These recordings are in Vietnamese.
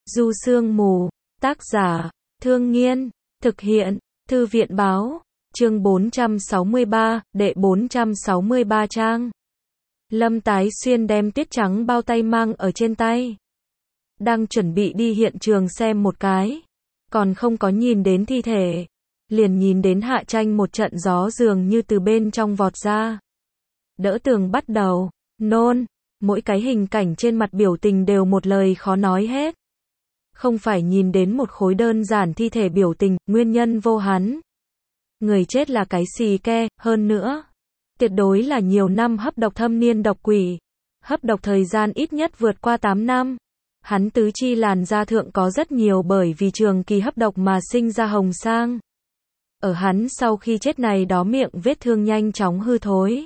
Du Sương Mù, tác giả, Thương Nghiên, thực hiện, Thư viện Báo, chương 463, đệ 463 trang. Lâm Tái Xuyên đem tuyết trắng bao tay mang ở trên tay. Đang chuẩn bị đi hiện trường xem một cái. Còn không có nhìn đến thi thể. Liền nhìn đến Hạ Tranh một trận gió dường như từ bên trong vọt ra. Đỡ tường bắt đầu, nôn. Mỗi cái hình cảnh trên mặt biểu tình đều một lời khó nói hết. Không phải nhìn đến một khối đơn giản thi thể biểu tình, nguyên nhân vô hắn. Người chết là cái xì ke, hơn nữa. Tuyệt đối là nhiều năm hấp độc thâm niên độc quỷ. Hấp độc thời gian ít nhất vượt qua 8 năm. Hắn tứ chi làn da thượng có rất nhiều bởi vì trường kỳ hấp độc mà sinh ra hồng sang. Ở hắn sau khi chết này đó miệng vết thương nhanh chóng hư thối.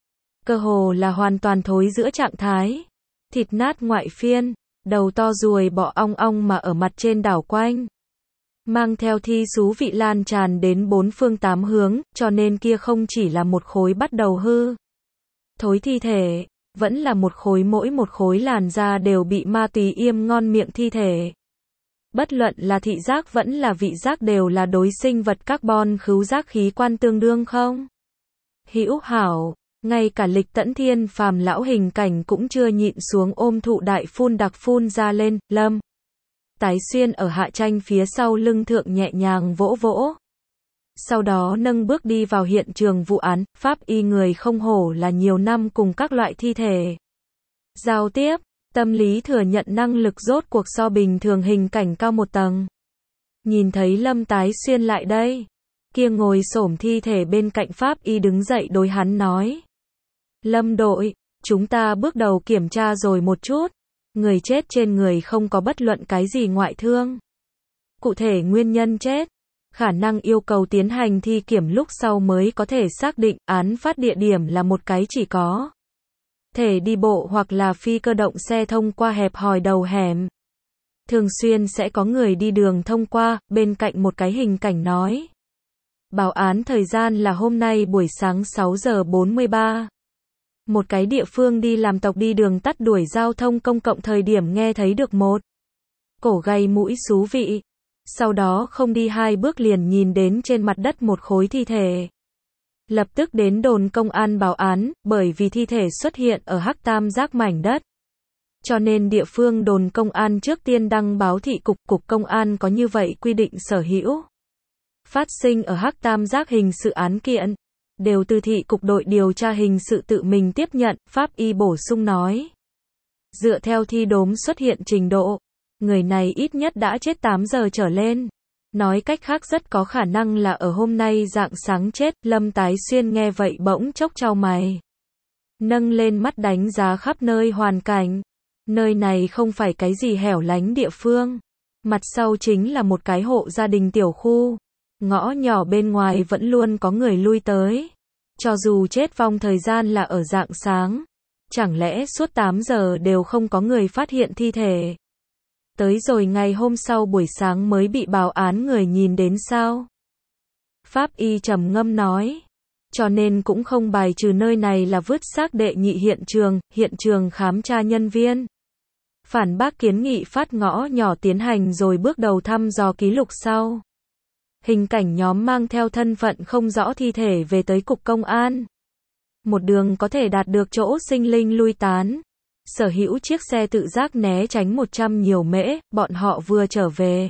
Cơ hồ là hoàn toàn thối giữa trạng thái. Thịt nát ngoại phiên, đầu to ruồi bọ ong ong mà ở mặt trên đảo quanh. Mang theo thi xú vị lan tràn đến bốn phương tám hướng, cho nên kia không chỉ là một khối bắt đầu hư thối thi thể, vẫn là một khối, mỗi một khối làn da đều bị ma túy yêm ngon miệng thi thể. Bất luận là thị giác vẫn là vị giác đều là đối sinh vật carbon khứu giác khí quan tương đương không? Hữu hảo, ngay cả Lịch Tẫn Thiên phàm lão hình cảnh cũng chưa nhịn xuống ôm thụ đại phun đặc phun ra lên, Lâm Tái Xuyên ở Hạ Tranh phía sau lưng thượng nhẹ nhàng vỗ vỗ. Sau đó nâng bước đi vào hiện trường vụ án, pháp y người không hổ là nhiều năm cùng các loại thi thể giao tiếp, tâm lý thừa nhận năng lực rốt cuộc so bình thường hình cảnh cao một tầng. Nhìn thấy Lâm Tái Xuyên lại đây, kia ngồi xổm thi thể bên cạnh pháp y đứng dậy đối hắn nói. Lâm đội, chúng ta bước đầu kiểm tra rồi một chút. Người chết trên người không có bất luận cái gì ngoại thương. Cụ thể nguyên nhân chết, khả năng yêu cầu tiến hành thi kiểm lúc sau mới có thể xác định. Án phát địa điểm là một cái chỉ có thể đi bộ hoặc là phi cơ động xe thông qua hẹp hòi đầu hẻm. Thường xuyên sẽ có người đi đường thông qua, bên cạnh một cái hình cảnh nói. Báo án thời gian là hôm nay buổi sáng 6 giờ 43. Một cái địa phương đi làm tộc đi đường tắt đuổi giao thông công cộng thời điểm nghe thấy được một cổ gầy mũi xú vị. Sau đó không đi 2 bước liền nhìn đến trên mặt đất một khối thi thể. Lập tức đến đồn công an báo án, bởi vì thi thể xuất hiện ở Hắc Tam Giác mảnh đất. Cho nên địa phương đồn công an trước tiên đăng báo thị cục công an có như vậy quy định sở hữu. Phát sinh ở Hắc Tam Giác hình sự án kiện. Đều từ thị cục đội điều tra hình sự tự mình tiếp nhận, pháp y bổ sung nói. Dựa theo thi đốm xuất hiện trình độ, người này ít nhất đã chết 8 giờ trở lên. Nói cách khác rất có khả năng là ở hôm nay rạng sáng chết. Lâm Tái Xuyên nghe vậy bỗng chốc chau mày. Nâng lên mắt đánh giá khắp nơi hoàn cảnh. Nơi này không phải cái gì hẻo lánh địa phương. Mặt sau chính là một cái hộ gia đình tiểu khu. Ngõ nhỏ bên ngoài vẫn luôn có người lui tới. Cho dù chết vong thời gian là ở rạng sáng. Chẳng lẽ suốt 8 giờ đều không có người phát hiện thi thể? Tới rồi ngày hôm sau buổi sáng mới bị báo án người nhìn đến sao? Pháp y trầm ngâm nói. Cho nên cũng không bài trừ nơi này là vứt xác đệ nhị hiện trường khám tra nhân viên. Phản bác kiến nghị phát ngõ nhỏ tiến hành rồi bước đầu thăm dò ký lục sau. Hình cảnh nhóm mang theo thân phận không rõ thi thể về tới cục công an. Một đường có thể đạt được chỗ sinh linh lui tán. Sở hữu chiếc xe tự giác né tránh 100 nhiều mễ, bọn họ vừa trở về.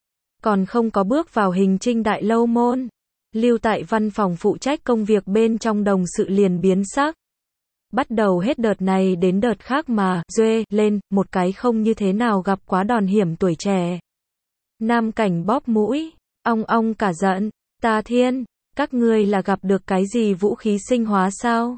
Còn không có bước vào hình trinh đại lâu môn. Lưu tại văn phòng phụ trách công việc bên trong đồng sự liền biến sắc. Bắt đầu hết đợt này đến đợt khác mà, duê, lên, một cái không như thế nào gặp quá đòn hiểm tuổi trẻ. Nam cảnh bóp mũi. Ong ong cả giận, ta thiên, các ngươi là gặp được cái gì vũ khí sinh hóa sao?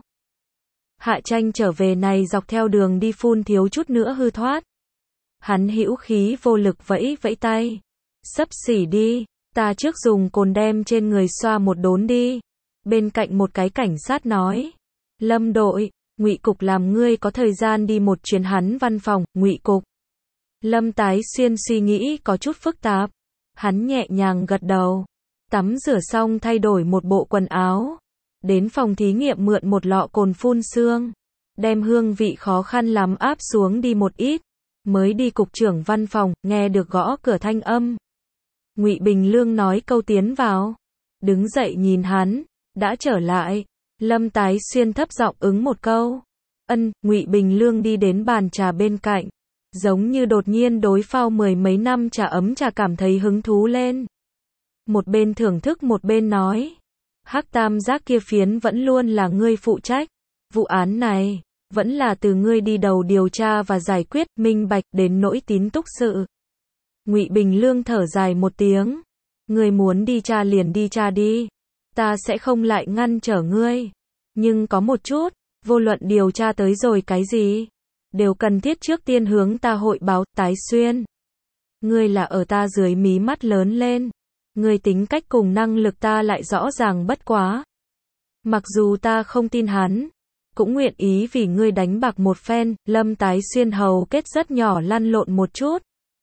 Hạ Tranh trở về này dọc theo đường đi phun thiếu chút nữa hư thoát. Hắn hữu khí vô lực vẫy vẫy tay. Xấp xỉ đi, ta trước dùng cồn đem trên người xoa một đốn đi. Bên cạnh một cái cảnh sát nói. Lâm đội, Ngụy cục làm ngươi có thời gian đi một chuyến hắn văn phòng, Ngụy cục. Lâm Tái Xuyên suy nghĩ có chút phức tạp. Hắn nhẹ nhàng gật đầu. Tắm rửa xong thay đổi một bộ quần áo. Đến phòng thí nghiệm mượn một lọ cồn phun sương. Đem hương vị khó khăn lắm áp xuống đi một ít. mới đi cục trưởng văn phòng, nghe được gõ cửa thanh âm. Ngụy Bình Lương nói câu tiến vào. Đứng dậy nhìn hắn, đã trở lại. Lâm Tái Xuyên thấp giọng ứng một câu. Ngụy Bình Lương đi đến bàn trà bên cạnh. Giống như đột nhiên đối phao mười mấy năm trà ấm trà cảm thấy hứng thú lên. Một bên thưởng thức một bên nói. Hắc Tam Giác kia phiến vẫn luôn là ngươi phụ trách. Vụ án này, vẫn là từ ngươi đi đầu điều tra và giải quyết, minh bạch đến nỗi tín túc sự. Ngụy Bình Lương thở dài một tiếng. Ngươi muốn đi tra liền đi tra đi. Ta sẽ không lại ngăn trở ngươi. Nhưng có một chút, vô luận điều tra tới rồi cái gì, đều cần thiết trước tiên hướng ta hội báo. Tái Xuyên, ngươi là ở ta dưới mí mắt lớn lên. Ngươi tính cách cùng năng lực ta lại rõ ràng bất quá. Mặc dù ta không tin hắn, cũng nguyện ý vì ngươi đánh bạc một phen. Lâm Tái Xuyên hầu kết rất nhỏ lăn lộn một chút.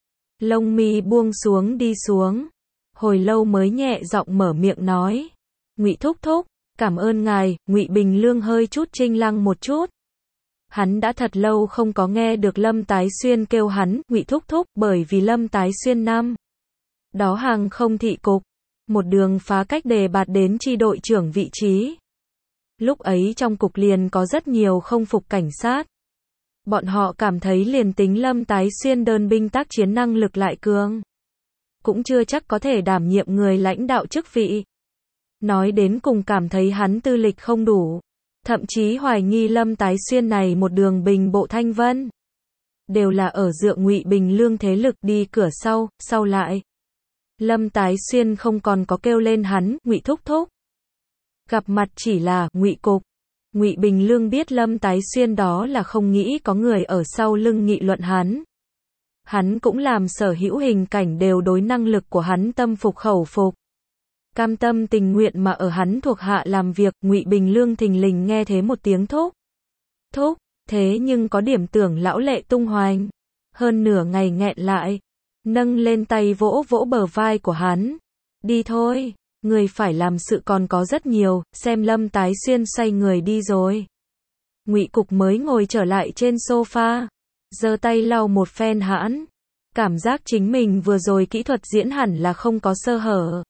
Lông mi buông xuống đi xuống. Hồi lâu mới nhẹ giọng mở miệng nói. Ngụy thúc thúc, cảm ơn ngài. Ngụy Bình Lương hơi chút chinh lăng một chút. Hắn đã thật lâu không có nghe được Lâm Tái Xuyên kêu hắn Ngụy thúc thúc, bởi vì Lâm Tái Xuyên năm đó hàng không thị cục, một đường phá cách đề bạt đến chi đội trưởng vị trí. Lúc ấy trong cục liền có rất nhiều không phục cảnh sát. Bọn họ cảm thấy liền tính Lâm Tái Xuyên đơn binh tác chiến năng lực lại cường, cũng chưa chắc có thể đảm nhiệm người lãnh đạo chức vị. Nói đến cùng cảm thấy hắn tư lịch không đủ. Thậm chí hoài nghi Lâm Tái Xuyên này một đường bình bộ thanh vân, đều là ở dựa Ngụy Bình Lương thế lực đi cửa sau. Sau lại, Lâm Tái Xuyên không còn có kêu lên hắn Ngụy thúc thúc. Gặp mặt chỉ là Ngụy cục. Ngụy Bình Lương biết Lâm Tái Xuyên đó là không nghĩ có người ở sau lưng nghị luận hắn. Hắn cũng làm sở hữu hình cảnh đều đối năng lực của hắn tâm phục khẩu phục. Cam tâm tình nguyện mà ở hắn thuộc hạ làm việc. Ngụy Bình Lương thình lình nghe thế một tiếng thúc. Thúc, thế nhưng có điểm tưởng lão lệ tung hoành. Hơn nửa ngày nghẹn lại. Nâng lên tay vỗ vỗ bờ vai của hắn. Đi thôi, người phải làm sự còn có rất nhiều. Xem Lâm Tái Xuyên xoay người đi rồi. Ngụy cục mới ngồi trở lại trên sofa. Giơ tay lau một phen hãn. Cảm giác chính mình vừa rồi kỹ thuật diễn hẳn là không có sơ hở.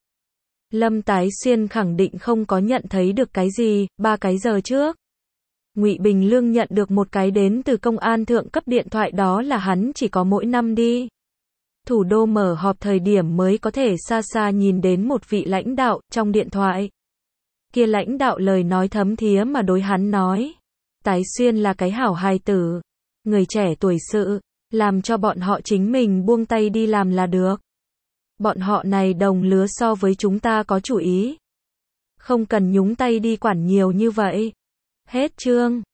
Lâm Tái Xuyên khẳng định không có nhận thấy được cái gì. 3 cái giờ trước, Ngụy Bình Lương nhận được một cái đến từ công an thượng cấp điện thoại, đó là hắn chỉ có mỗi năm đi thủ đô mở họp thời điểm mới có thể xa xa nhìn đến một vị lãnh đạo. Trong điện thoại kia lãnh đạo lời nói thấm thía mà đối hắn nói. Tái Xuyên là cái hảo hài tử, người trẻ tuổi sự, làm cho bọn họ chính mình buông tay đi làm là được. Bọn họ này đồng lứa so với chúng ta có chủ ý. Không cần nhúng tay đi quản nhiều như vậy. Hết chương.